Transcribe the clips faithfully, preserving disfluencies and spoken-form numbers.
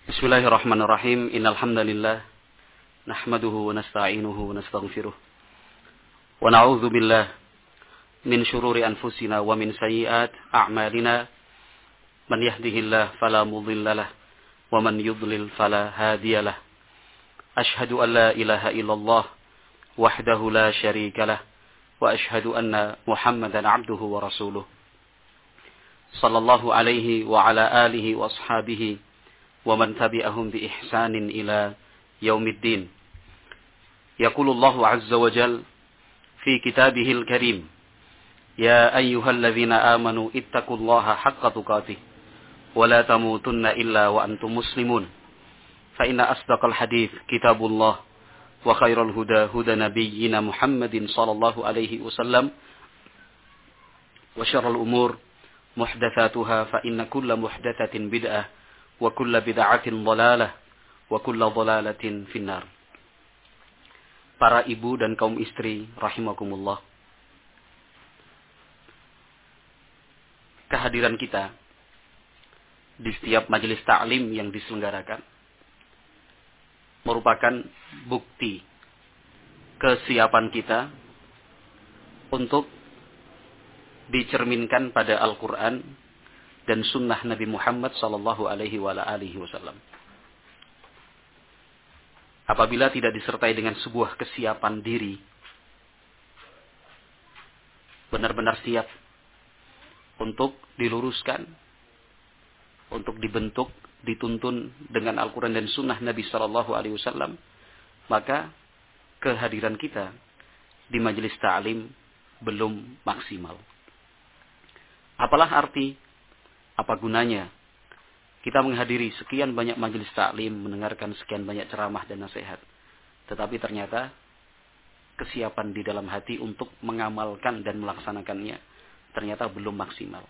Bismillahirrahmanirrahim. Innal hamdalillah nahmaduhu wa nasta'inuhu wa nastaghfiruh. Wa na'udzu billah min shururi anfusina wa min sayyiati a'malina. Man yahdihillahu fala mudilla lahu wa man yudlil fala hadiyalah. Ashhadu an la ilaha illallah wahdahu la syarika lah wa ashhadu anna Muhammadan 'abduhu wa rasuluh. Sallallahu alaihi wa ala alihi wa ashabihi wa man tabi'ahum bi ihsanin ila yaumiddin. Yaqulu Allahu 'azza wa jalla fi kitabihil karim, ya ayyuhalladzina amanu ittaqullaha haqqa tuqatih wa la tamutunna illa wa antum muslimun. Fa inna asdaqal hadits kitabullah wa khairal huda huda nabiyyina Muhammadin sallallahu alaihi wasallam wa syarrul umur muhdatsatuha fa inna kulla muhdatsatin bid'ah wa kulla bid'atin dhalalah wa kulla dhalalatin finnar. Para ibu dan kaum istri rahimakumullah, kehadiran kita di setiap majelis ta'lim yang diselenggarakan merupakan bukti kesiapan kita untuk dicerminkan pada Al-Quran dan sunnah Nabi Muhammad sallallahu alaihi wa alihi wasallam. Apabila tidak disertai dengan sebuah kesiapan diri, benar-benar siap untuk diluruskan, untuk dibentuk, dituntun dengan Al-Quran dan sunnah Nabi sallallahu alaihi wasallam, maka kehadiran kita di majelis ta'lim belum maksimal. Apalah arti, apa gunanya kita menghadiri sekian banyak majelis taklim, mendengarkan sekian banyak ceramah dan nasihat, tetapi ternyata kesiapan di dalam hati untuk mengamalkan dan melaksanakannya ternyata belum maksimal.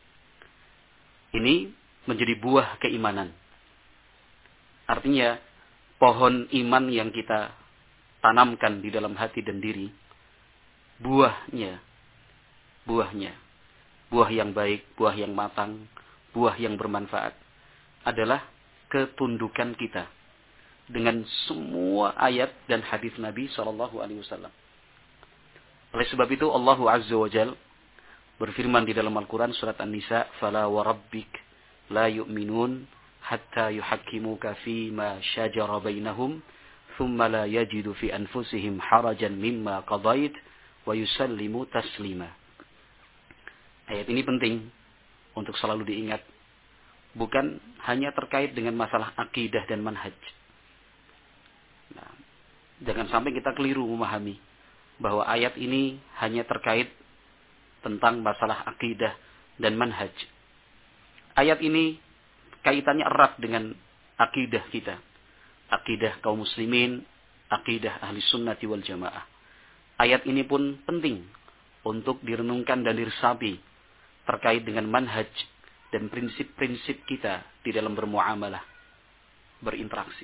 Ini menjadi buah keimanan. Artinya pohon iman yang kita tanamkan di dalam hati dan diri, buahnya, buahnya, buah yang baik, buah yang matang, buah yang bermanfaat adalah ketundukan kita dengan semua ayat dan hadis Nabi sallallahu alaihi wasallam. Oleh sebab itu Allah Azza wa Jalla berfirman di dalam Al-Quran surat An-Nisa, "Fala wa rabbik la yu'minun hatta yuhakkimuka fi ma shajara bainahum, thumma la yajidu fi anfusihim harajan mimma qadait wa yusallimu taslima." Ayat ini penting untuk selalu diingat. Bukan hanya terkait dengan masalah akidah dan manhaj. Nah, jangan sampai kita keliru memahami bahwa ayat ini hanya terkait tentang masalah akidah dan manhaj. Ayat ini kaitannya erat dengan akidah kita. Akidah kaum muslimin, akidah ahli sunnati wal jamaah. Ayat ini pun penting untuk direnungkan dan diresapi terkait dengan manhaj dan prinsip-prinsip kita di dalam bermuamalah, berinteraksi.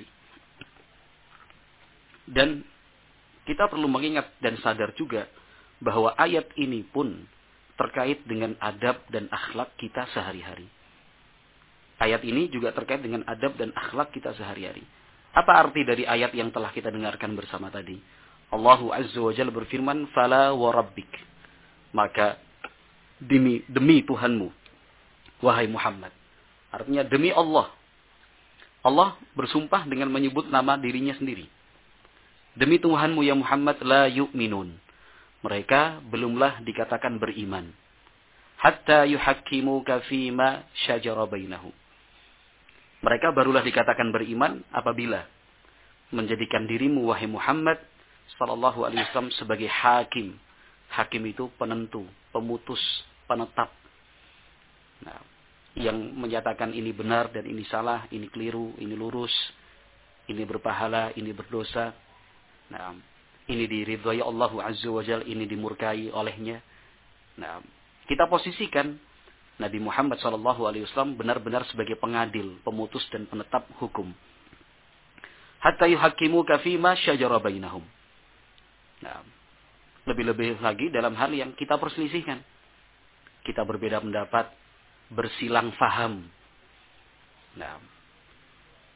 Dan kita perlu mengingat dan sadar juga bahwa ayat ini pun terkait dengan adab dan akhlak kita sehari-hari. Ayat ini juga terkait dengan adab dan akhlak kita sehari-hari. Apa arti dari ayat yang telah kita dengarkan bersama tadi? Allahu Azza wa Jalla berfirman, "Fala wa rabbik." Maka demi demi Tuhanmu, wahai Muhammad. Artinya demi Allah. Allah bersumpah dengan menyebut nama dirinya sendiri. Demi Tuhanmu ya Muhammad, la yu'minun. Mereka belumlah dikatakan beriman. Hatta yuhakkimuka fima syajara bainahum. Mereka barulah dikatakan beriman apabila menjadikan dirimu wahai Muhammad sallallahu alaihi wasallam sebagai hakim. Hakim itu penentu, pemutus, penetap. Nah, yang menyatakan ini benar dan ini salah, ini keliru, ini lurus, ini berpahala, ini berdosa. Nah, ini diridhai Allah Azza wa Jalla, ini dimurkai olehnya. Nah, kita posisikan Nabi Muhammad sallallahu alaihi wasallam benar-benar sebagai pengadil, pemutus dan penetap hukum. Hatta yuhakkimuka fima syajara bainahum. Nah, lebih-lebih lagi dalam hal yang kita perselisihkan. Kita berbeda pendapat, bersilang faham. Nah,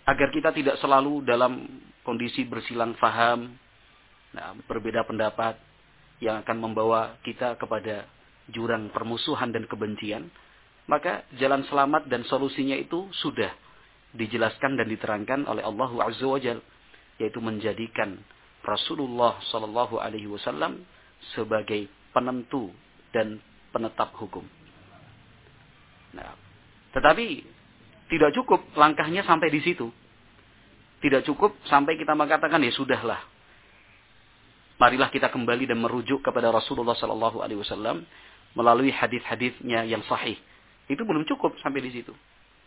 Agar kita tidak selalu dalam kondisi bersilang faham, nah, berbeda pendapat, yang akan membawa kita kepada jurang permusuhan dan kebencian. Maka jalan selamat dan solusinya itu sudah dijelaskan dan diterangkan oleh Allah Azza wa Jalla, yaitu menjadikan Rasulullah Shallallahu Alaihi Wasallam sebagai penentu dan penetap hukum. Nah, tetapi tidak cukup langkahnya sampai di situ. Tidak cukup sampai kita mengatakan ya sudahlah. Marilah kita kembali dan merujuk kepada Rasulullah Shallallahu Alaihi Wasallam melalui hadis-hadisnya yang sahih. Itu belum cukup sampai di situ.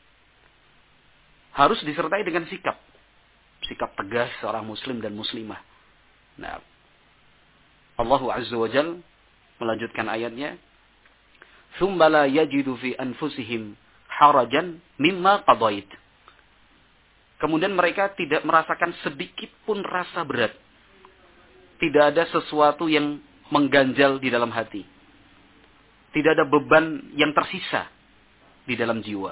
Harus disertai dengan sikap. Sikap tegas seorang muslim dan muslimah. Nah, Allah Azza wa Jalla melanjutkan ayatnya, "Tsumma la yajidu fi anfusihim harajan mimma qadait." Kemudian mereka tidak merasakan sedikit pun rasa berat. Tidak ada sesuatu yang mengganjal di dalam hati. Tidak ada beban yang tersisa di dalam jiwa.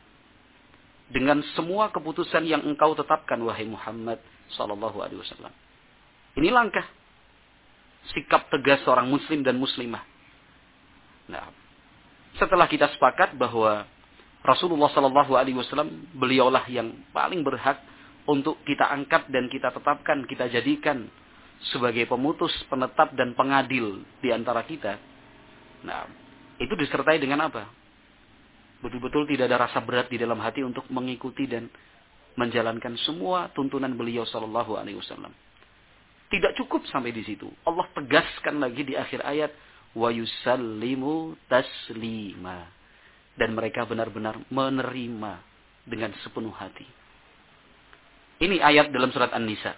Dengan semua keputusan yang engkau tetapkan, wahai Muhammad sallallahu alaihi wasallam. Ini langkah sikap tegas seorang muslim dan muslimah. Nah, setelah kita sepakat bahwa Rasulullah sallallahu alaihi wasallam beliaulah yang paling berhak untuk kita angkat dan kita tetapkan, kita jadikan sebagai pemutus, penetap dan pengadil di antara kita. Nah, itu disertai dengan apa? Betul-betul tidak ada rasa berat di dalam hati untuk mengikuti dan menjalankan semua tuntunan beliau sallallahu alaihi wasallam. Tidak cukup sampai di situ. Allah tegaskan lagi di akhir ayat, wa yusallimu taslima. Dan mereka benar-benar menerima dengan sepenuh hati. Ini ayat dalam surat An-Nisa.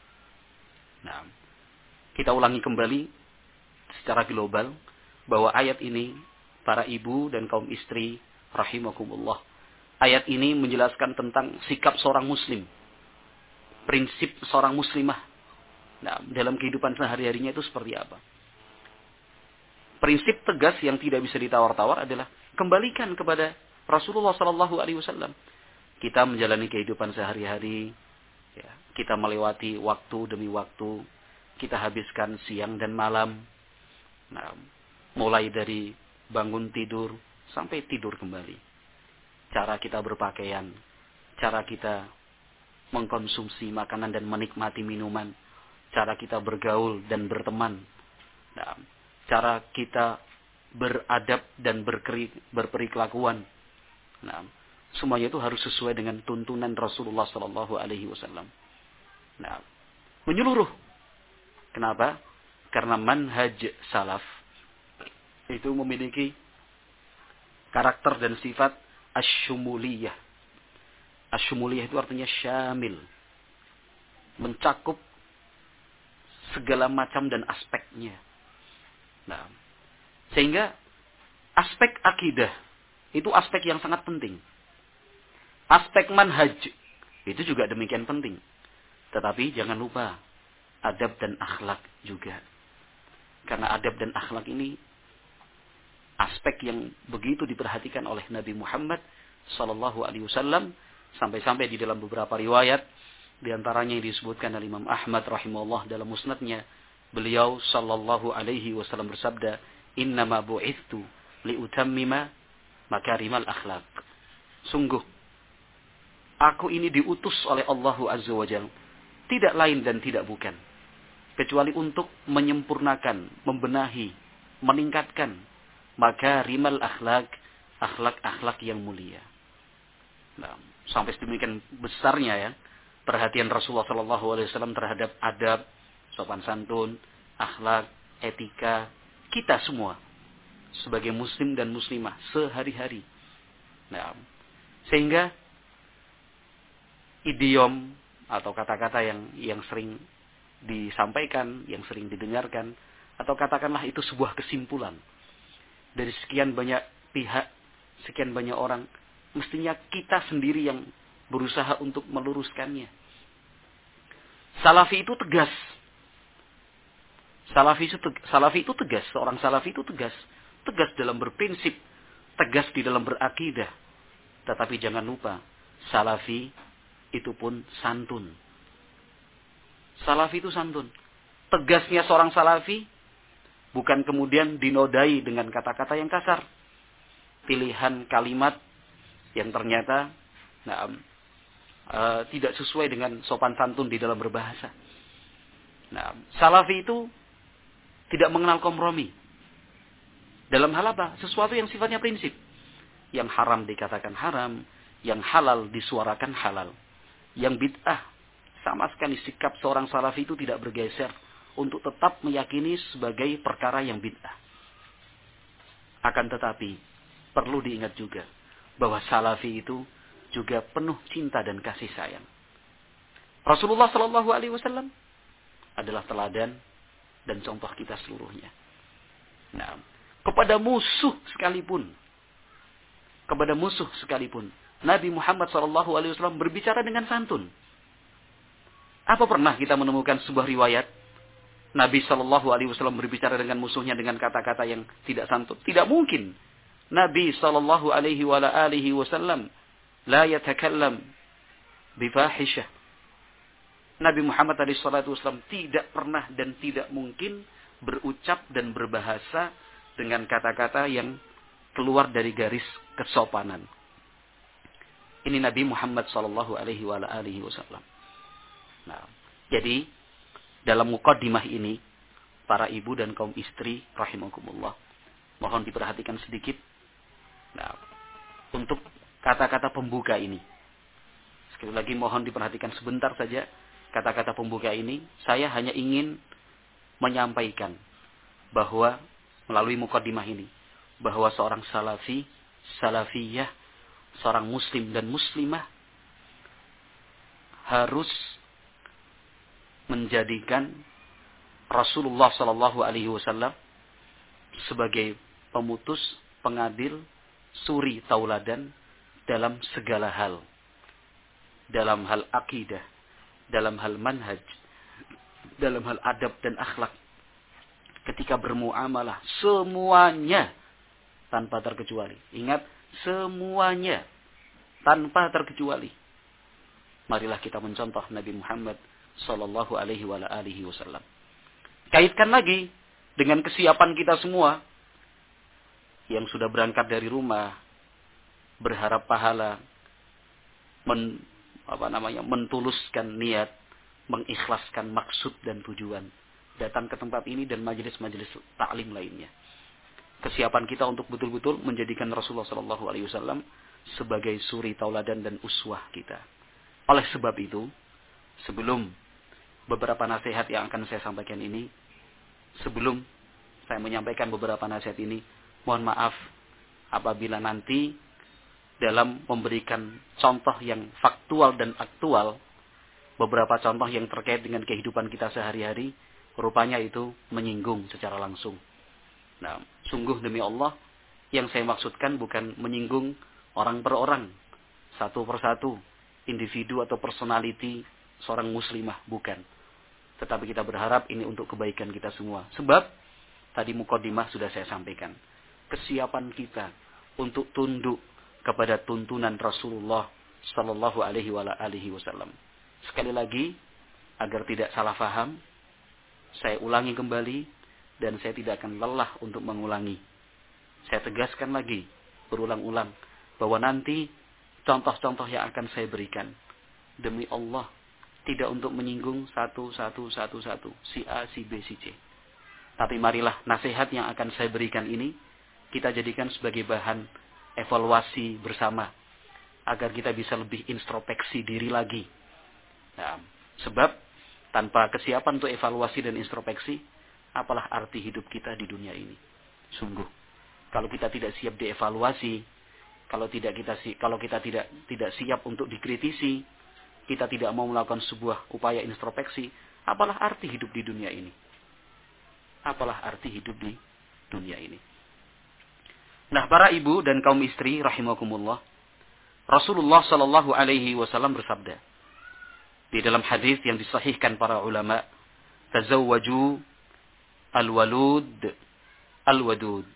Nah, kita ulangi kembali secara global bahwa ayat ini para ibu dan kaum istri rahimakumullah. Ayat ini menjelaskan tentang sikap seorang muslim. Prinsip seorang muslimah. Nah, dalam kehidupan sehari-harinya itu seperti apa? Prinsip tegas yang tidak bisa ditawar-tawar adalah kembalikan kepada Rasulullah sallallahu alaihi wasallam. Kita menjalani kehidupan sehari-hari, ya, kita melewati waktu demi waktu, kita habiskan siang dan malam. Nah, mulai dari bangun tidur sampai tidur kembali. Cara kita berpakaian, cara kita mengkonsumsi makanan dan menikmati minuman, cara kita bergaul dan berteman, nah, cara kita beradab dan berkeri, berperilakuan. Nah, semuanya itu harus sesuai dengan tuntunan Rasulullah Sallallahu Alaihi Wasallam. Nah, menyeluruh. Kenapa? Karena manhaj salaf itu memiliki karakter dan sifat asyumuliyah. Asyumuliyah itu artinya syamil. Mencakup segala macam dan aspeknya. Nah, sehingga aspek akidah itu aspek yang sangat penting. Aspek manhaj itu juga demikian penting. Tetapi jangan lupa adab dan akhlak juga. Karena adab dan akhlak ini aspek yang begitu diperhatikan oleh Nabi Muhammad sallallahu alaihi wasallam, sampai-sampai di dalam beberapa riwayat, di antaranya yang disebutkan oleh Imam Ahmad rahimahullah dalam musnadnya, beliau sallallahu alaihi wasallam bersabda, "Innama bu'ithu liutammima makarimal akhlak." Sungguh aku ini diutus oleh Allah Azza wa Jalla, tidak lain dan tidak bukan kecuali untuk menyempurnakan, membenahi, meningkatkan makarimal akhlak, akhlak-akhlak yang mulia. Nah, sampai sedemikian besarnya ya perhatian Rasulullah Sallallahu Alaihi Wasallam terhadap adab, sopan santun, akhlak, etika kita semua sebagai muslim dan muslimah sehari-hari. Nah, sehingga idiom atau kata-kata yang yang sering disampaikan, yang sering didengarkan, atau katakanlah itu sebuah kesimpulan dari sekian banyak pihak, sekian banyak orang, mestinya kita sendiri yang berusaha untuk meluruskannya. Salafi itu tegas. Salafi itu, salafi itu tegas. Seorang salafi itu tegas. Tegas dalam berprinsip. Tegas di dalam berakidah. Tetapi jangan lupa, salafi itu pun santun. Salafi itu santun. Tegasnya seorang salafi bukan kemudian dinodai dengan kata-kata yang kasar. Pilihan kalimat yang ternyata nah, uh, tidak sesuai dengan sopan santun di dalam berbahasa. Nah, salafi itu tidak mengenal kompromi. Dalam hal apa? Sesuatu yang sifatnya prinsip. Yang haram dikatakan haram, yang halal disuarakan halal. Yang bid'ah, sama sekali sikap seorang salafi itu tidak bergeser untuk tetap meyakini sebagai perkara yang bid'ah. Akan tetapi, perlu diingat juga bahwa salafi itu juga penuh cinta dan kasih sayang. Rasulullah Shallallahu Alaihi Wasallam adalah teladan dan contoh kita seluruhnya. Nah, kepada musuh sekalipun, kepada musuh sekalipun, Nabi Muhammad Shallallahu Alaihi Wasallam berbicara dengan santun. Apa pernah kita menemukan sebuah riwayat Nabi Shallallahu Alaihi Wasallam berbicara dengan musuhnya dengan kata-kata yang tidak santun? Tidak mungkin. Nabi Shallallahu Alaihi Wasallam la yatakallam bifahisyah. Nabi Muhammad Shallallahu Alaihi Wasallam tidak pernah dan tidak mungkin berucap dan berbahasa dengan kata-kata yang keluar dari garis kesopanan. Ini Nabi Muhammad Shallallahu Alaihi Wasallam. Nah, jadi dalam muqaddimah ini, para ibu dan kaum istri rahimakumullah, mohon diperhatikan sedikit. Nah, untuk kata-kata pembuka ini, sekali lagi mohon diperhatikan sebentar saja kata-kata pembuka ini. Saya hanya ingin menyampaikan bahwa melalui muqaddimah ini, bahwa seorang salafi, salafiyah, seorang muslim dan muslimah harus menjadikan Rasulullah Shallallahu Alaihi Wasallam sebagai pemutus, pengadil, suri tauladan dalam segala hal, dalam hal akidah, dalam hal manhaj, dalam hal adab dan akhlak. Ketika bermuamalah, semuanya tanpa terkecuali. Ingat, semuanya tanpa terkecuali. Marilah kita mencontoh Nabi Muhammad Sallallahu Alaihi Wasallam. Kaitkan lagi dengan kesiapan kita semua yang sudah berangkat dari rumah, berharap pahala, men, apa namanya, mentuluskan niat, mengikhlaskan maksud dan tujuan, datang ke tempat ini dan majelis-majelis taklim lainnya. Kesiapan kita untuk betul-betul menjadikan Rasulullah Sallallahu Alaihi Wasallam sebagai suri tauladan dan uswah kita. Oleh sebab itu, sebelum beberapa nasihat yang akan saya sampaikan ini, sebelum saya menyampaikan beberapa nasihat ini, mohon maaf apabila nanti dalam memberikan contoh yang faktual dan aktual, beberapa contoh yang terkait dengan kehidupan kita sehari-hari, rupanya itu menyinggung secara langsung. Nah, sungguh demi Allah, yang saya maksudkan bukan menyinggung orang per orang, satu persatu, individu atau personality seorang muslimah, bukan. Tetapi kita berharap ini untuk kebaikan kita semua. Sebab tadi muqaddimah sudah saya sampaikan, kesiapan kita untuk tunduk kepada tuntunan Rasulullah Sallallahu Alaihi Wasallam. Sekali lagi, agar tidak salah faham, saya ulangi kembali dan saya tidak akan lelah untuk mengulangi. Saya tegaskan lagi, berulang-ulang, bahwa nanti contoh-contoh yang akan saya berikan, demi Allah, tidak untuk menyinggung satu, satu, satu, satu, si A, si B, si C. Tapi marilah nasihat yang akan saya berikan ini, kita jadikan sebagai bahan evaluasi bersama, agar kita bisa lebih introspeksi diri lagi. Nah, sebab tanpa kesiapan untuk evaluasi dan introspeksi, apalah arti hidup kita di dunia ini? Sungguh, kalau kita tidak siap dievaluasi, kalau tidak kita kalau kita tidak tidak siap untuk dikritisi, kita tidak mau melakukan sebuah upaya introspeksi, apalah arti hidup di dunia ini? Apalah arti hidup di dunia ini? Nah, para ibu dan kaum istri rahimakumullah, Rasulullah Sallallahu Alaihi Wasallam bersabda di dalam hadis yang disahihkan para ulama, tazawwaju al-walud al-wadud,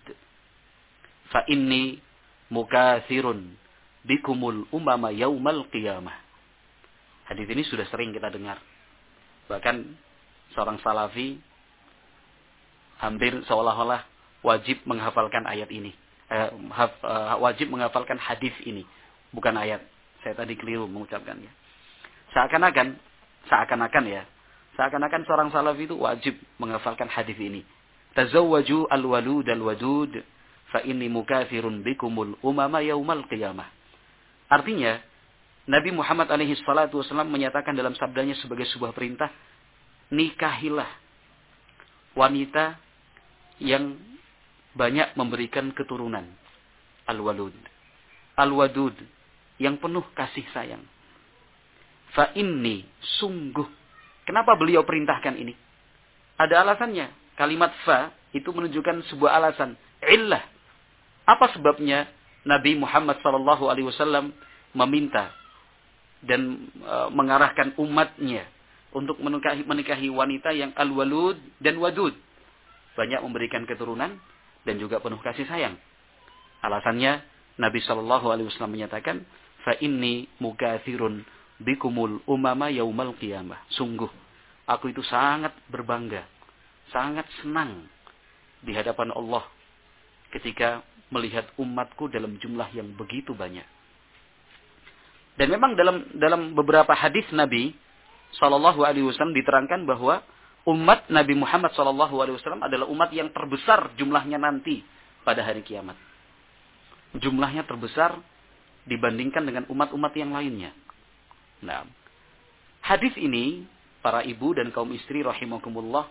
fa inni mukathirun bikumul umama yaumal qiyamah. Hadis ini sudah sering kita dengar. Bahkan seorang salafi hampir seolah-olah wajib menghafalkan ayat ini. Eh, haf, eh, wajib menghafalkan hadis ini. Bukan ayat. Saya tadi keliru mengucapkannya. Seakan-akan, seakan-akan ya. Seakan-akan seorang salafi itu wajib menghafalkan hadis ini. Tazawwaju al-walud al-wadud fa inni mukafirun bikumul umama yaumal qiyamah. Artinya, Nabi Muhammad alaihi salatu wasallam menyatakan dalam sabdanya sebagai sebuah perintah, nikahilah wanita yang banyak memberikan keturunan. Al-walud. Al-wadud, yang penuh kasih sayang. Fa inni, sungguh. Kenapa beliau perintahkan ini? Ada alasannya. Kalimat fa itu menunjukkan sebuah alasan. Illah. Apa sebabnya Nabi Muhammad sallallahu alaihi wasallam meminta dan e, mengarahkan umatnya untuk menikahi, menikahi wanita yang al-walud dan wadud. Banyak memberikan keturunan dan juga penuh kasih sayang. Alasannya Nabi sallallahu alaihi wasallam menyatakan, fa inni mukatsirun bikumul umama yaumal qiyamah. Sungguh aku itu sangat berbangga, sangat senang di hadapan Allah ketika melihat umatku dalam jumlah yang begitu banyak. Dan memang dalam dalam beberapa hadis Nabi sallallahu alaihi wasallam diterangkan bahwa umat Nabi Muhammad sallallahu alaihi wasallam adalah umat yang terbesar jumlahnya nanti pada hari kiamat. Jumlahnya terbesar dibandingkan dengan umat-umat yang lainnya. Nah, hadis ini para ibu dan kaum istri rahimakumullah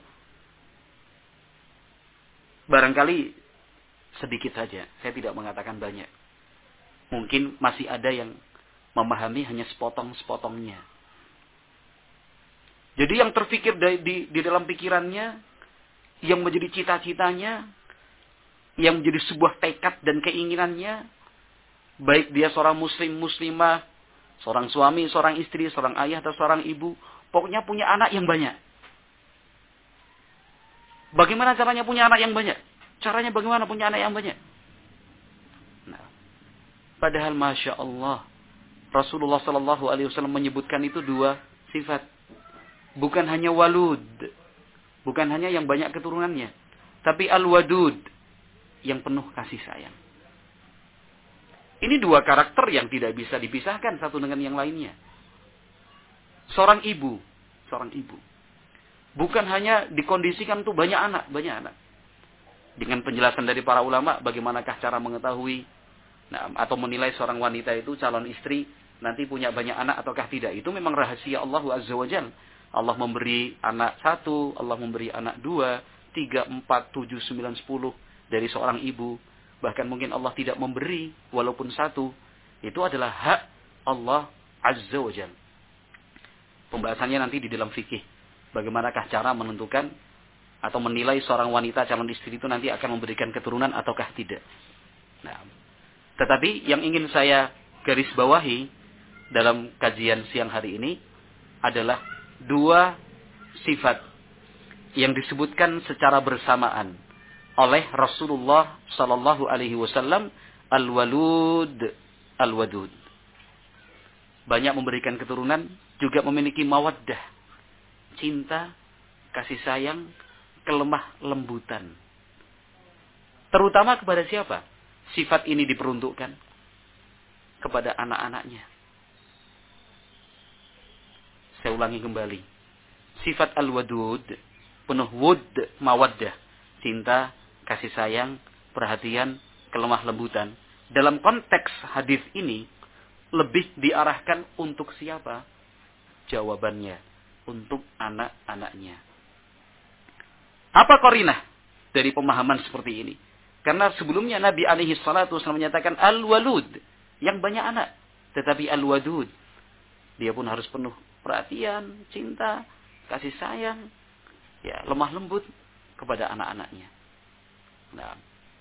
barangkali sedikit saja. Saya tidak mengatakan banyak. Mungkin masih ada yang memahami hanya sepotong-sepotongnya. Jadi yang terfikir di, di, di dalam pikirannya, yang menjadi cita-citanya, yang menjadi sebuah tekad dan keinginannya, baik dia seorang muslim, muslimah, seorang suami, seorang istri, seorang ayah, atau seorang ibu, pokoknya punya anak yang banyak. Bagaimana caranya punya anak yang banyak? Caranya bagaimana punya anak yang banyak? Nah, padahal Masya Allah, Rasulullah Sallallahu Alaihi Wasallam menyebutkan itu dua sifat. Bukan hanya walud, bukan hanya yang banyak keturunannya, tapi al-wadud, yang penuh kasih sayang. Ini dua karakter yang tidak bisa dipisahkan satu dengan yang lainnya. Seorang ibu, seorang ibu, bukan hanya dikondisikan untuk banyak anak, banyak anak. Dengan penjelasan dari para ulama, bagaimanakah cara mengetahui nah, atau menilai seorang wanita itu calon istri nanti punya banyak anak ataukah tidak? Itu memang rahasia Allah Azza wa Jalla. Allah memberi anak satu, Allah memberi anak dua, tiga, empat, tujuh, sembilan, sepuluh dari seorang ibu. Bahkan mungkin Allah tidak memberi walaupun satu. Itu adalah hak Allah Azza wa Jalla. Pembahasannya nanti di dalam fikih. Bagaimanakah cara menentukan atau menilai seorang wanita calon istri itu nanti akan memberikan keturunan ataukah tidak. Nah, tetapi yang ingin saya garis bawahi dalam kajian siang hari ini adalah dua sifat yang disebutkan secara bersamaan oleh Rasulullah Sallallahu Alaihi Wasallam, al-walud, al-wadud. Banyak memberikan keturunan, juga memiliki mawaddah, cinta, kasih sayang, kelemah lembutan. Terutama kepada siapa? Sifat ini diperuntukkan kepada anak-anaknya. Saya ulangi kembali. Sifat al-wadud, penuh wud, mawaddah, cinta, kasih sayang, perhatian, kelemah lembutan. Dalam konteks hadis ini, lebih diarahkan untuk siapa? Jawabannya, untuk anak-anaknya. Apa qarinah dari pemahaman seperti ini? Karena sebelumnya Nabi alaihi salatu wasallam menyatakan al-walud, yang banyak anak. Tetapi al-wadud, dia pun harus penuh perhatian, cinta, kasih sayang, ya, lemah lembut kepada anak-anaknya. Nah,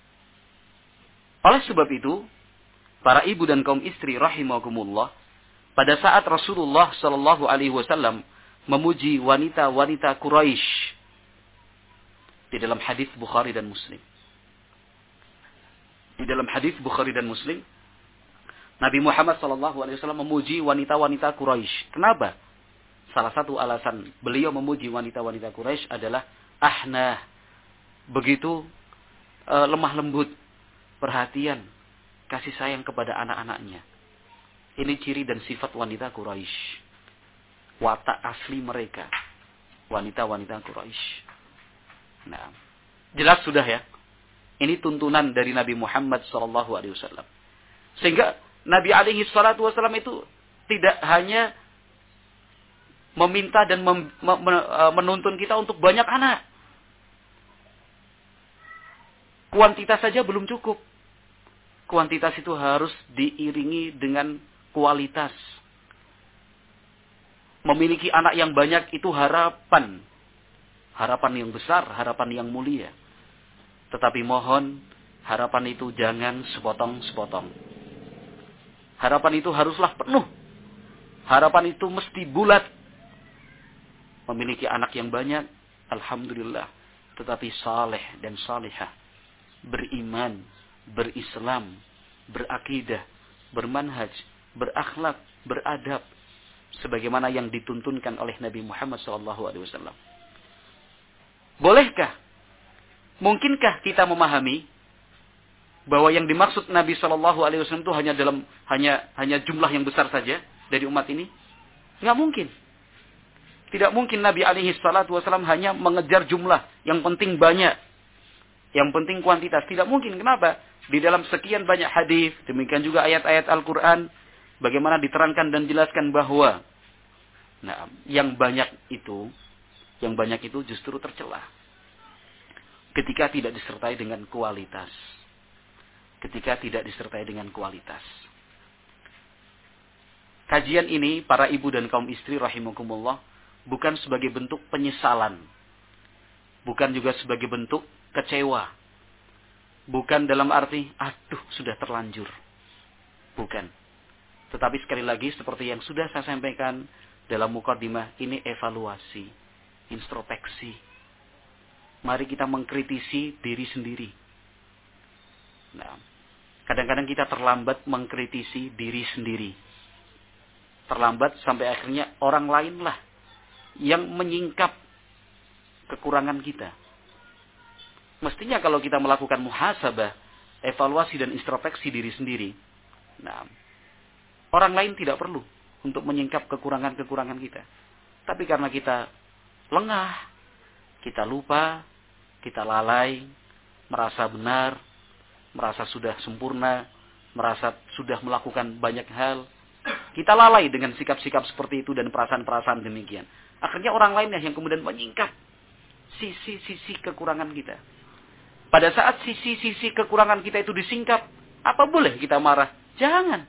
oleh sebab itu, para ibu dan kaum istri rahimakumullah, pada saat Rasulullah Sallallahu Alaihi Wasallam memuji wanita-wanita Quraisy di dalam hadis Bukhari dan Muslim. Di dalam hadis Bukhari dan Muslim, Nabi Muhammad shallallahu alaihi wasallam memuji wanita-wanita Quraisy. Kenapa? Salah satu alasan beliau memuji wanita-wanita Quraisy adalah ahnah, begitu uh, lemah lembut, perhatian, kasih sayang kepada anak-anaknya. Ini ciri dan sifat wanita Quraisy. Watak asli mereka, wanita-wanita Quraisy. Nah, jelas sudah ya. Ini tuntunan dari Nabi Muhammad shallallahu alaihi wasallam. Sehingga Nabi alaihi salatu wasallam itu tidak hanya meminta dan mem, me, me, menuntun kita untuk banyak anak. Kuantitas saja belum cukup. Kuantitas itu harus diiringi dengan kualitas. Memiliki anak yang banyak itu harapan. Harapan yang besar, harapan yang mulia. Tetapi mohon, harapan itu jangan sepotong-sepotong. Harapan itu haruslah penuh. Harapan itu mesti bulat. Memiliki anak yang banyak, alhamdulillah. Tetapi saleh dan salihah. Beriman, berislam, berakidah, bermanhaj, berakhlak, beradab. Sebagaimana yang dituntunkan oleh Nabi Muhammad shallallahu alaihi wasallam. Bolehkah? Mungkinkah kita memahami bahwa yang dimaksud Nabi shallallahu alaihi wasallam itu hanya dalam hanya hanya jumlah yang besar saja dari umat ini? Nggak mungkin. Tidak mungkin Nabi alaihi salatu wasallam hanya mengejar jumlah, yang penting banyak, yang penting kuantitas. Tidak mungkin. Kenapa? Di dalam sekian banyak hadis, demikian juga ayat-ayat Al-Quran, bagaimana diterangkan dan jelaskan bahwa nah, yang banyak itu, yang banyak itu justru tercela ketika tidak disertai dengan kualitas. Ketika tidak disertai dengan kualitas. Kajian ini, para ibu dan kaum istri rahimakumullah, bukan sebagai bentuk penyesalan. Bukan juga sebagai bentuk kecewa. Bukan dalam arti, aduh sudah terlanjur. Bukan. Tetapi sekali lagi, seperti yang sudah saya sampaikan dalam mukadimah, ini evaluasi, introspeksi. Mari kita mengkritisi diri sendiri. Nah, kadang-kadang kita terlambat mengkritisi diri sendiri. Terlambat sampai akhirnya orang lainlah yang menyingkap kekurangan kita. Mestinya kalau kita melakukan muhasabah, evaluasi dan introspeksi diri sendiri, nah, orang lain tidak perlu untuk menyingkap kekurangan-kekurangan kita. Tapi karena kita lengah, kita lupa, kita lalai, merasa benar, merasa sudah sempurna, merasa sudah melakukan banyak hal. Kita lalai dengan sikap-sikap seperti itu dan perasaan-perasaan demikian. Akhirnya orang lainnya yang kemudian menyingkap sisi-sisi kekurangan kita. Pada saat sisi-sisi kekurangan kita itu disingkap, apa boleh kita marah? Jangan.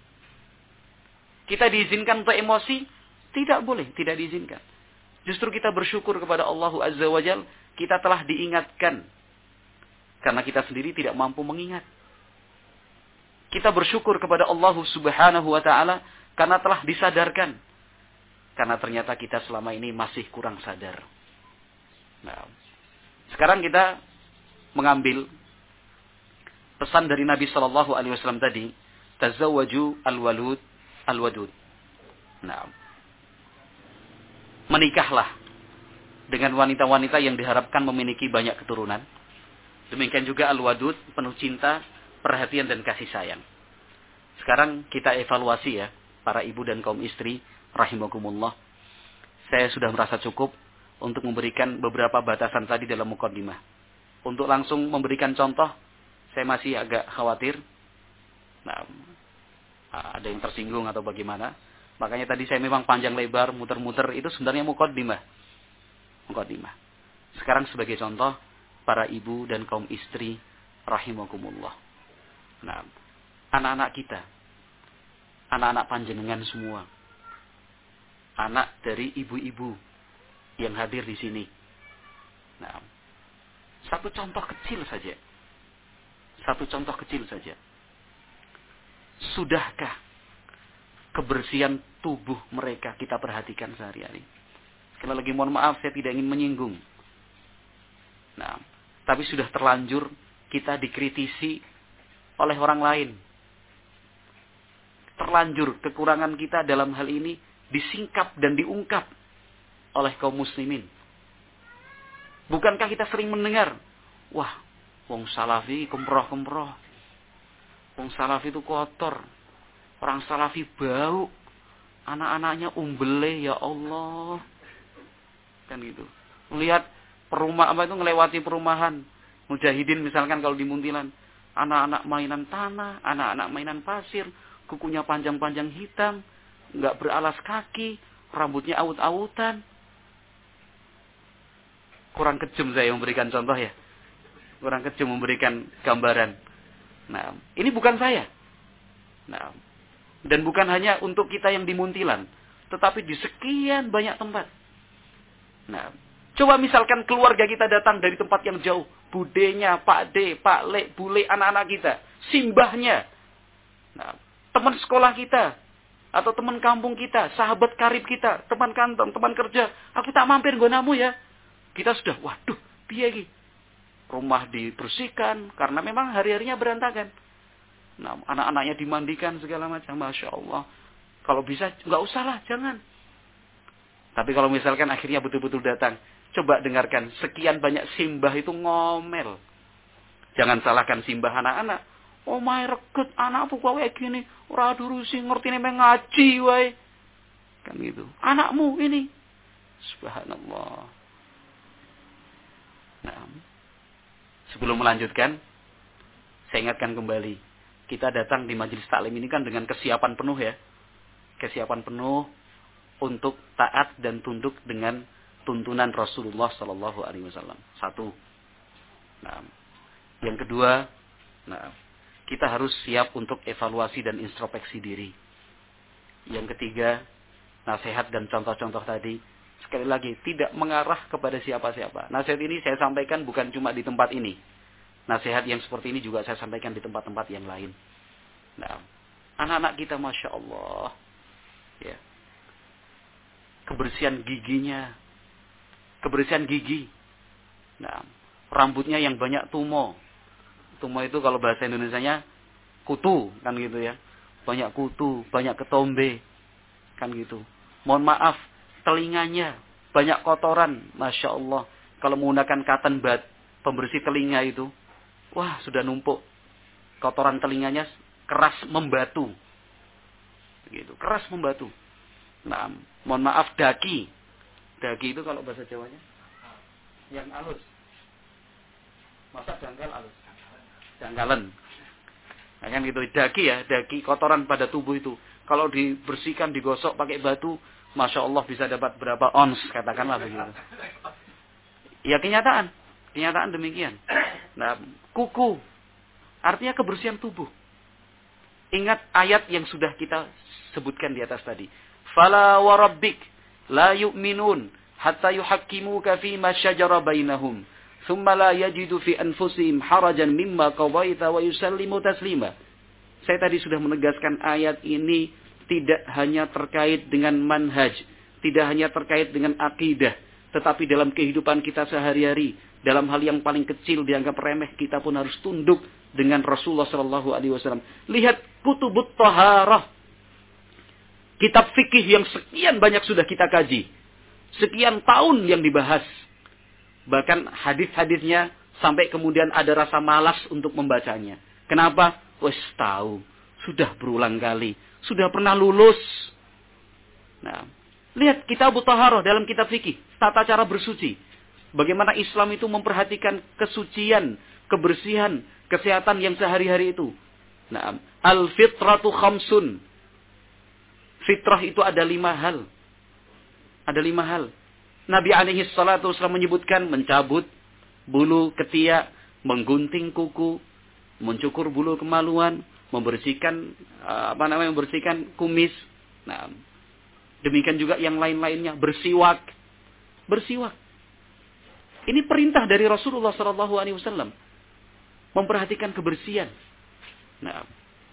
Kita diizinkan untuk emosi? Tidak boleh, tidak diizinkan. Justru kita bersyukur kepada Allah Azza wa Jalla, kita telah diingatkan. Karena kita sendiri tidak mampu mengingat. Kita bersyukur kepada Allah Subhanahu wa Ta'ala karena telah disadarkan. Karena ternyata kita selama ini masih kurang sadar. Nah, sekarang kita mengambil pesan dari Nabi Shallallahu Alaihi Wasallam tadi, tazawwaju al-walud al-wadud. Nah, menikahlah dengan wanita-wanita yang diharapkan memiliki banyak keturunan. Demikian juga al-wadud, penuh cinta, perhatian dan kasih sayang. Sekarang kita evaluasi ya, para ibu dan kaum istri, rahimakumullah. Saya sudah merasa cukup untuk memberikan beberapa batasan tadi dalam mukaddimah. Untuk langsung memberikan contoh, saya masih agak khawatir. Nah, ada yang tersinggung atau bagaimana. Makanya tadi saya memang panjang lebar, muter-muter, itu sebenarnya mukaddimah. Mukaddimah. Sekarang sebagai contoh, para ibu dan kaum istri, rahimakumullah. Nah, anak-anak kita, anak-anak panjenengan semua, anak dari ibu-ibu yang hadir di sini. Nah, satu contoh kecil saja. Satu contoh kecil saja. Sudahkah kebersihan tubuh mereka kita perhatikan sehari-hari? Sekali lagi mohon maaf, saya tidak ingin menyinggung. Nah, tapi sudah terlanjur kita dikritisi oleh orang lain. terlanjur kekurangan kita dalam hal ini disingkap dan diungkap oleh kaum muslimin. Bukankah kita sering mendengar, wah, wong salafi kemproh-kemproh. Wong salafi itu kotor. Orang salafi bau. Anak-anaknya umbele, ya Allah. Kan gitu. Melihat perumahan apa itu ngelewati perumahan mujahidin misalkan kalau di Muntilan, anak-anak mainan tanah, anak-anak mainan pasir, kukunya panjang-panjang hitam, nggak beralas kaki, rambutnya awut-awutan. Kurang kejam saya memberikan contoh ya. Kurang kejam memberikan gambaran. Nah, ini bukan saya. Nah, dan bukan hanya untuk kita yang di Muntilan, tetapi di sekian banyak tempat. Nah, coba misalkan keluarga kita datang dari tempat yang jauh, budenya, Pak D, Pak Le, bule, anak-anak kita, simbahnya, nah, teman sekolah kita, atau teman kampung kita, sahabat karib kita, teman kantor, teman kerja, aku tak mampir gonamu ya. Kita sudah, waduh, piye iki? Rumah dibersihkan, karena memang hari-harinya berantakan. Nah, anak-anaknya dimandikan segala macam, Masya Allah. Kalau bisa, nggak usah lah, jangan. Tapi kalau misalkan akhirnya betul-betul datang, coba dengarkan, sekian banyak simbah itu ngomel. Jangan salahkan simbah anak-anak. Oh my reget, anakku kok kayak gini, ora durusi ngerti nih ngaji wae. Kan gitu. Anakmu ini. Subhanallah. Nah, sebelum melanjutkan, saya ingatkan kembali. Kita datang di majelis taklim ini kan dengan kesiapan penuh ya. Kesiapan penuh untuk taat dan tunduk dengan tuntunan Rasulullah Sallallahu Alaihi Wasallam. Satu. Nah, yang kedua, nah, kita harus siap untuk evaluasi dan introspeksi diri. Yang ketiga, nasihat dan contoh-contoh tadi. Sekali lagi, tidak mengarah kepada siapa-siapa. Nasihat ini saya sampaikan bukan cuma di tempat ini. Nasihat yang seperti ini juga saya sampaikan di tempat-tempat yang lain. Nah, anak-anak kita Masya Allah. Ya. Kebersihan giginya. Kebersihan gigi. Nah, rambutnya yang banyak tumo. Tumo itu kalau bahasa Indonesianya kutu, kan gitu ya. Banyak kutu, banyak ketombe. Kan gitu. Mohon maaf, telinganya banyak kotoran. Masya Allah. Kalau menggunakan cotton bud, pembersih telinga itu, wah sudah numpuk. Kotoran telinganya keras membatu. Begitu, keras membatu. Nah, mohon maaf, daki. Daki itu kalau bahasa Jawanya yang halus. Masa janggal halus? Janggalan. Nah, kan gitu, daki ya, daki kotoran pada tubuh itu. Kalau dibersihkan, digosok pakai batu, Masya Allah bisa dapat berapa ons, katakanlah begitu. Ya kenyataan. Kenyataan demikian. Nah, kuku. Artinya kebersihan tubuh. Ingat ayat yang sudah kita sebutkan di atas tadi. Fala warabbik la yu'minun hatta yuhakkimuka fima syajara bainahum. Thumma la yajidu fi anfusihim harajan mimma qadaita wa yusallimu taslima. Saya tadi sudah menegaskan ayat ini tidak hanya terkait dengan manhaj, tidak hanya terkait dengan akidah, tetapi dalam kehidupan kita sehari-hari, dalam hal yang paling kecil dianggap remeh, kita pun harus tunduk dengan Rasulullah Shallallahu Alaihi Wasallam. Lihat kutubut taharah, kitab fikih yang sekian banyak sudah kita kaji, sekian tahun yang dibahas, bahkan hadis-hadisnya sampai kemudian ada rasa malas untuk membacanya. Kenapa? Wes tahu, sudah berulang kali. Sudah pernah lulus. Nah, lihat kitab taharah dalam kitab fikih, tata cara bersuci. Bagaimana Islam itu memperhatikan kesucian, kebersihan, kesehatan yang sehari-hari itu. Nah, al-fitratu khamsun. Fitrah itu ada lima hal. Ada lima hal. Nabi alaihi salatu wasallam menyebutkan mencabut bulu ketiak, menggunting kuku, mencukur bulu kemaluan, membersihkan apa namanya membersihkan kumis. Nah, demikian juga yang lain-lainnya, bersiwak. Bersiwak. Ini perintah dari Rasulullah Shallallahu Alaihi Wasallam memperhatikan kebersihan. Nah,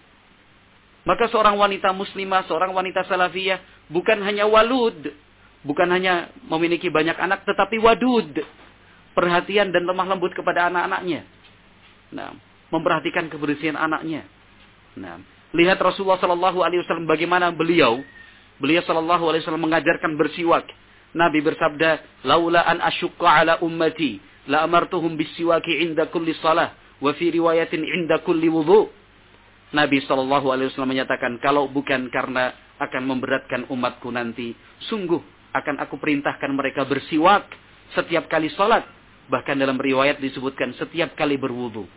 maka seorang wanita muslimah, seorang wanita salafiyah bukan hanya walud, bukan hanya memiliki banyak anak, tetapi wadud, perhatian dan lemah lembut kepada anak-anaknya. Nah, memperhatikan kebersihan anaknya. Nah, Lihat Rasulullah Shallallahu Alaihi Wasallam bagaimana beliau, beliau Shallallahu Alaihi Wasallam mengajarkan bersiwak. Nabi bersabda, "Laula an asyukka ala ummati, la amartuhum bisiwaki inda kulli salah, wa fi riwayatin inda kulli wudu." Nabi Shallallahu Alaihi Wasallam menyatakan, kalau bukan karena akan memberatkan umatku nanti, sungguh akan aku perintahkan mereka bersiwak setiap kali salat. Bahkan dalam riwayat disebutkan setiap kali berwudu.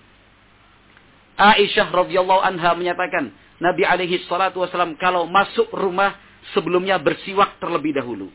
Aisyah radhiyallahu anha menyatakan, Nabi alaihi salatu wasallam kalau masuk rumah sebelumnya bersiwak terlebih dahulu.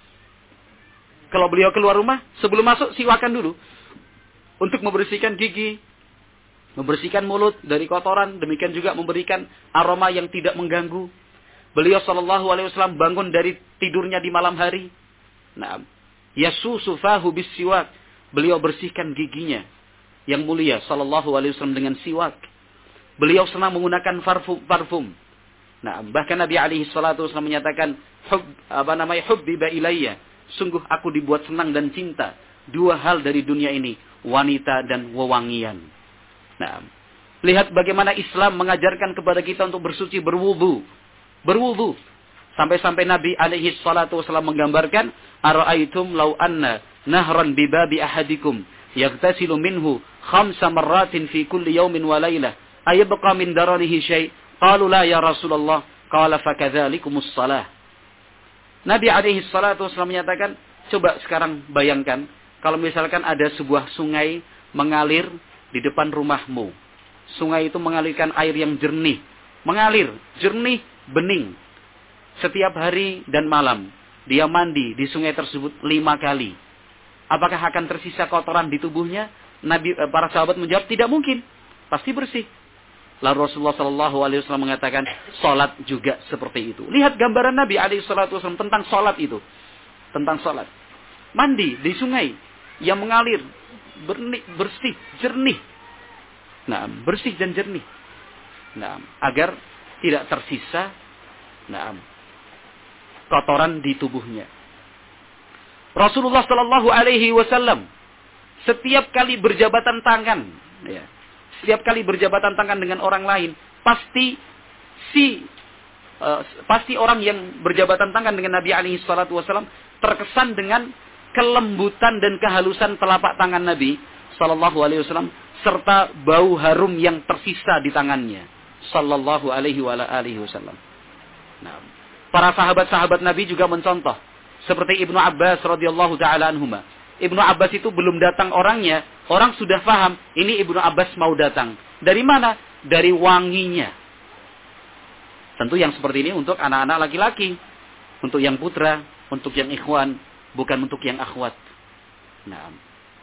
Kalau beliau keluar rumah, sebelum masuk siwakan dulu. Untuk membersihkan gigi, membersihkan mulut dari kotoran, demikian juga memberikan aroma yang tidak mengganggu. Beliau sallallahu alaihi wasallam bangun dari tidurnya di malam hari. Nah, yasusu fahu bisiwak. Beliau bersihkan giginya yang mulia sallallahu alaihi wasallam dengan siwak. Beliau senang menggunakan parfum. parfum. Nah, bahkan Nabi alaihi salatu wasallam menyatakan, hub, apa namanya, hubbiba ilayya. Sungguh aku dibuat senang dan cinta. Dua hal dari dunia ini, wanita dan wewangian. Nah, lihat bagaimana Islam mengajarkan kepada kita untuk bersuci, berwudu. Berwudu. Sampai-sampai Nabi alaihi salatu wasallam menggambarkan, ara'aitum law anna nahran bibabi ahadikum yaghtasilu minhu khamsa marratin fi kulli yawmin wa laylah ayabqa min daranihi syai'. Qalu la ya Rasulullah. Qala fakadzalikumus salah. Nabi alaihi salatu wasallam menyatakan, coba sekarang bayangkan kalau misalkan ada sebuah sungai mengalir di depan rumahmu. Sungai itu mengalirkan air yang jernih, mengalir jernih, bening. Setiap hari dan malam dia mandi di sungai tersebut lima kali. Apakah akan tersisa kotoran di tubuhnya? Nabi, para sahabat menjawab, tidak mungkin, pasti bersih. Lalu Rasulullah Shallallahu Alaihi Wasallam mengatakan, salat juga seperti itu. Lihat gambaran Nabi Alaihi Wasallam tentang salat itu, tentang salat. Mandi di sungai yang mengalir, berni, bersih, jernih. Nah, bersih dan jernih. Nah, agar tidak tersisa, nah, kotoran di tubuhnya. Rasulullah Shallallahu Alaihi Wasallam setiap kali berjabatan tangan, ya, setiap kali berjabatan tangan dengan orang lain, pasti si uh, pasti orang yang berjabatan tangan dengan Nabi alaihi salatu wasallam terkesan dengan kelembutan dan kehalusan telapak tangan Nabi sallallahu alaihi wasallam serta bau harum yang tersisa di tangannya sallallahu alaihi wasallam. Nah, para sahabat-sahabat Nabi juga mencontoh seperti Ibnu Abbas radhiyallahu taala anhuma. Ibnu Abbas itu belum datang orangnya, orang sudah paham, ini Ibnu Abbas mau datang. Dari mana? Dari wanginya. Tentu yang seperti ini untuk anak-anak laki-laki, untuk yang putra, untuk yang ikhwan, bukan untuk yang akhwat. Nah,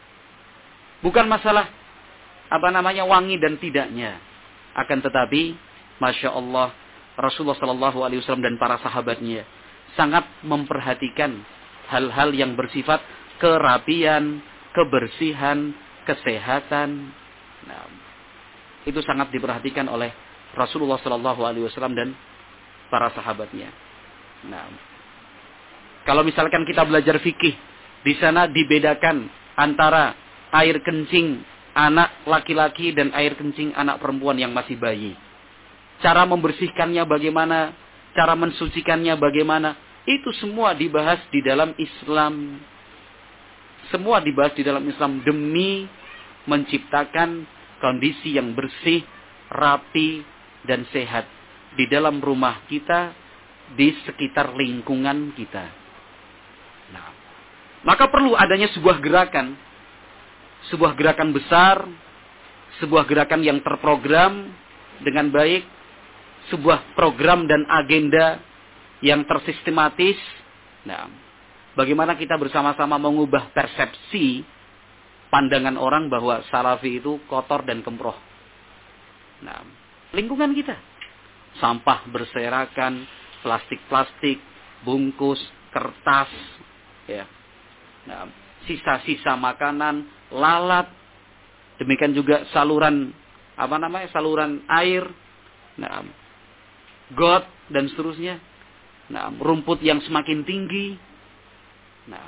bukan masalah apa namanya wangi dan tidaknya, akan tetapi, masya Allah, Rasulullah Shallallahu Alaihi Wasallam dan para sahabatnya sangat memperhatikan hal-hal yang bersifat kerapian, kebersihan, kesehatan. Nah, itu sangat diperhatikan oleh Rasulullah Shallallahu Alaihi Wasallam dan para sahabatnya. Nah, kalau misalkan kita belajar fikih, di sana dibedakan antara air kencing anak laki-laki dan air kencing anak perempuan yang masih bayi. Cara membersihkannya bagaimana, cara mensucikannya bagaimana, itu semua dibahas di dalam Islam. Semua dibahas di dalam Islam demi menciptakan kondisi yang bersih, rapi, dan sehat di dalam rumah kita, di sekitar lingkungan kita. Nah, maka perlu adanya sebuah gerakan, sebuah gerakan besar, sebuah gerakan yang terprogram dengan baik, sebuah program dan agenda yang tersistematis. Nah, bagaimana kita bersama-sama mengubah persepsi pandangan orang bahwa salafi itu kotor dan kemproh. Nah, lingkungan kita, sampah berserakan, plastik-plastik, bungkus, kertas, ya. Nah, sisa-sisa makanan, lalat, demikian juga saluran apa namanya, saluran air, nah, got dan seterusnya. Nah, rumput yang semakin tinggi. Nah,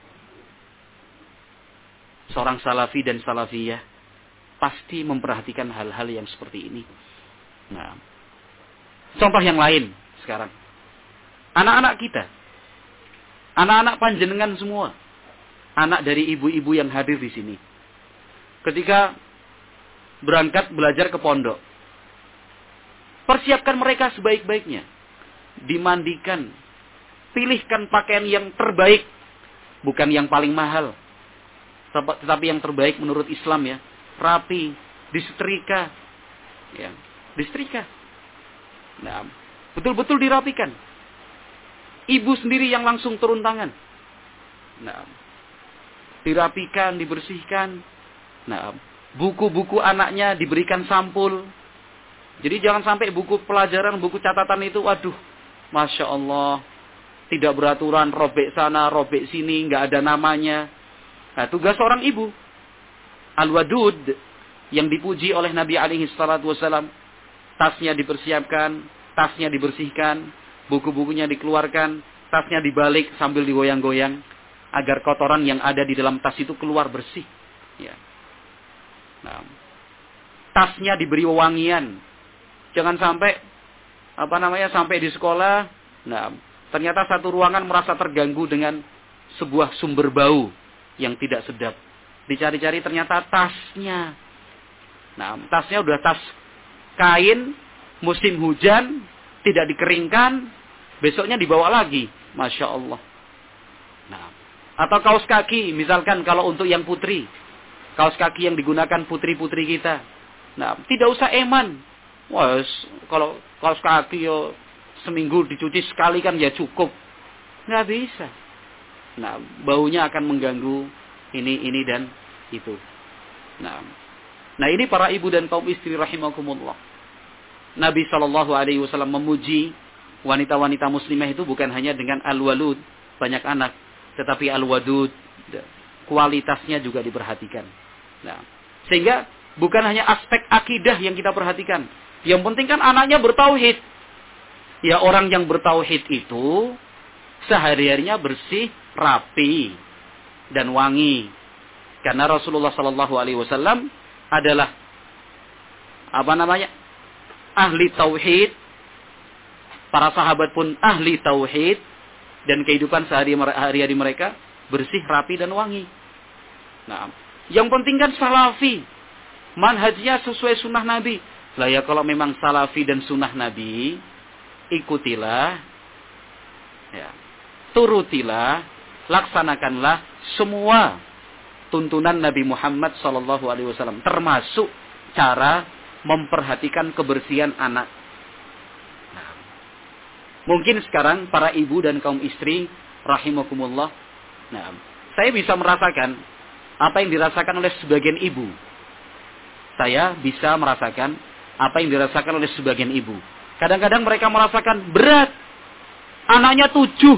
seorang salafi dan salafiyah pasti memperhatikan hal-hal yang seperti ini. Nah, Contoh yang lain sekarang. Anak-anak kita. Anak-anak panjenengan semua. Anak dari ibu-ibu yang hadir di sini. Ketika berangkat belajar ke pondok. Persiapkan mereka sebaik-baiknya. Dimandikan. Pilihkan pakaian yang terbaik. Bukan yang paling mahal. Tetapi yang terbaik menurut Islam ya. Rapi. Disetrika. Ya. Disetrika. Nah, betul-betul dirapikan. Ibu sendiri yang langsung turun tangan. Nah, dirapikan, dibersihkan. Nah, buku-buku anaknya diberikan sampul. Jadi jangan sampai buku pelajaran, buku catatan itu, waduh, Masya Allah, tidak beraturan, robek sana, robek sini, nggak ada namanya. Nah, tugas seorang ibu, Al-Wadud, yang dipuji oleh Nabi alaihi salatu wasallam, tasnya dipersiapkan, tasnya dibersihkan, buku-bukunya dikeluarkan, tasnya dibalik sambil digoyang-goyang, agar kotoran yang ada di dalam tas itu keluar bersih. Ya. Nah, tasnya diberi wewangian. Jangan sampai apa namanya sampai di sekolah, nah ternyata satu ruangan merasa terganggu dengan sebuah sumber bau yang tidak sedap. Dicari-cari ternyata tasnya. Nah, tasnya udah tas kain, musim hujan, tidak dikeringkan, besoknya dibawa lagi. Masya Allah. Nah, atau kaos kaki, misalkan kalau untuk yang putri. Kaos kaki yang digunakan putri-putri kita. Nah, tidak usah eman. Wah, kalau kaos kaki yo seminggu dicuci sekali kan ya cukup. Nggak bisa. Nah, baunya akan mengganggu ini, ini, dan itu. Nah, nah ini para ibu dan kaum istri rahimakumullah. Nabi shallallahu alaihi wasallam memuji wanita-wanita muslimah itu bukan hanya dengan al-walud, banyak anak, tetapi al-wadud, kualitasnya juga diperhatikan. Nah, sehingga bukan hanya aspek akidah yang kita perhatikan. Yang penting kan anaknya bertauhid. Ya, orang yang bertauhid itu sehari-harinya bersih, rapi, dan wangi. Karena Rasulullah shallallahu alaihi wasallam adalah apa namanya? Ahli tauhid, para sahabat pun ahli tauhid, dan kehidupan sehari-hari mereka bersih, rapi, dan wangi. Nah, yang penting kan salafi, manhajnya sesuai sunnah Nabi. Lah ya, kalau memang salafi dan sunnah Nabi, ikutilah, ya, turutilah, laksanakanlah semua tuntunan Nabi Muhammad sallallahu alaihi wasallam, termasuk cara memperhatikan kebersihan anak. Nah, mungkin sekarang para ibu dan kaum istri rahimakumullah, nah, saya bisa merasakan apa yang dirasakan oleh sebagian ibu. Saya bisa merasakan apa yang dirasakan oleh sebagian ibu. Kadang-kadang mereka merasakan berat. Anaknya tujuh.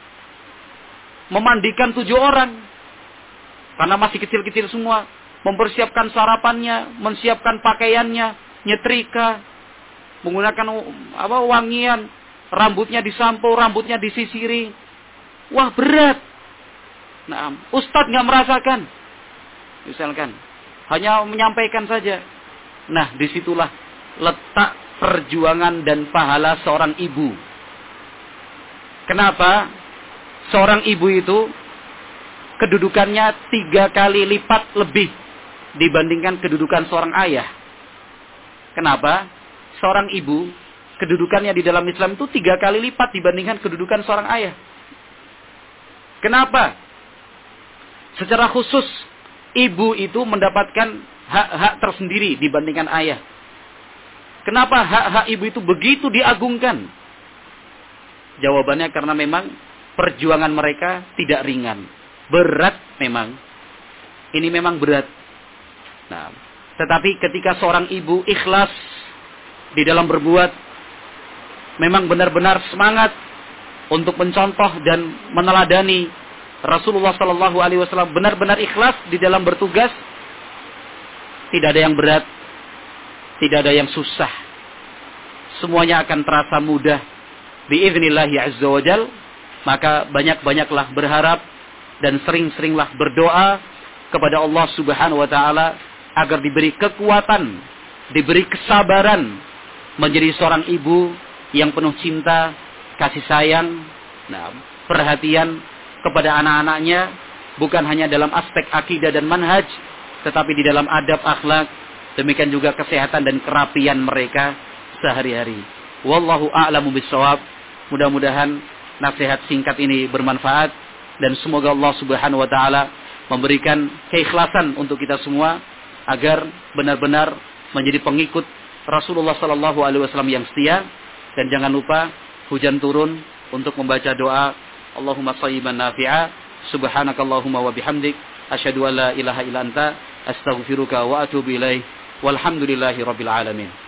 Memandikan tujuh orang. Karena masih kecil-kecil semua. Mempersiapkan sarapannya, menyiapkan pakaiannya, nyetrika, menggunakan apa wangian, rambutnya disampo, rambutnya disisiri. Wah, berat. Nah, Ustadz nggak merasakan. Misalkan, hanya menyampaikan saja. Nah, disitulah letak perjuangan dan pahala seorang ibu. Kenapa? Seorang ibu itu kedudukannya tiga kali lipat lebih dibandingkan kedudukan seorang ayah. Kenapa? Seorang ibu kedudukannya di dalam Islam itu tiga kali lipat dibandingkan kedudukan seorang ayah. Kenapa? Secara khusus ibu itu mendapatkan hak-hak tersendiri dibandingkan ayah. Kenapa hak-hak ibu itu begitu diagungkan? Jawabannya karena memang perjuangan mereka tidak ringan. Berat memang. Ini memang berat. Nah, tetapi ketika seorang ibu ikhlas di dalam berbuat, memang benar-benar semangat untuk mencontoh dan meneladani Rasulullah Shallallahu Alaihi Wasallam, benar-benar ikhlas di dalam bertugas, tidak ada yang berat, tidak ada yang susah. Semuanya akan terasa mudah. Biidznillahi azza wa jal. Maka banyak-banyaklah berharap dan sering-seringlah berdoa kepada Allah Subhanahu wa taala agar diberi kekuatan, diberi kesabaran menjadi seorang ibu yang penuh cinta, kasih sayang, nah, perhatian kepada anak-anaknya, bukan hanya dalam aspek akidah dan manhaj, tetapi di dalam adab akhlak, demikian juga kesehatan dan kerapian mereka sehari-hari. Wallahu a'lamu bissawab. Mudah-mudahan nasihat singkat ini bermanfaat dan semoga Allah Subhanahu wa taala memberikan keikhlasan untuk kita semua agar benar-benar menjadi pengikut Rasulullah sallallahu alaihi wasallam yang setia. Dan jangan lupa hujan turun untuk membaca doa Allahumma shayyiban nafi'a, subhanakallahumma wa bihamdik, asyhadu an la ilaha illa anta, astaghfiruka wa atubu ilaik. Walhamdulillahi rabbil alamin.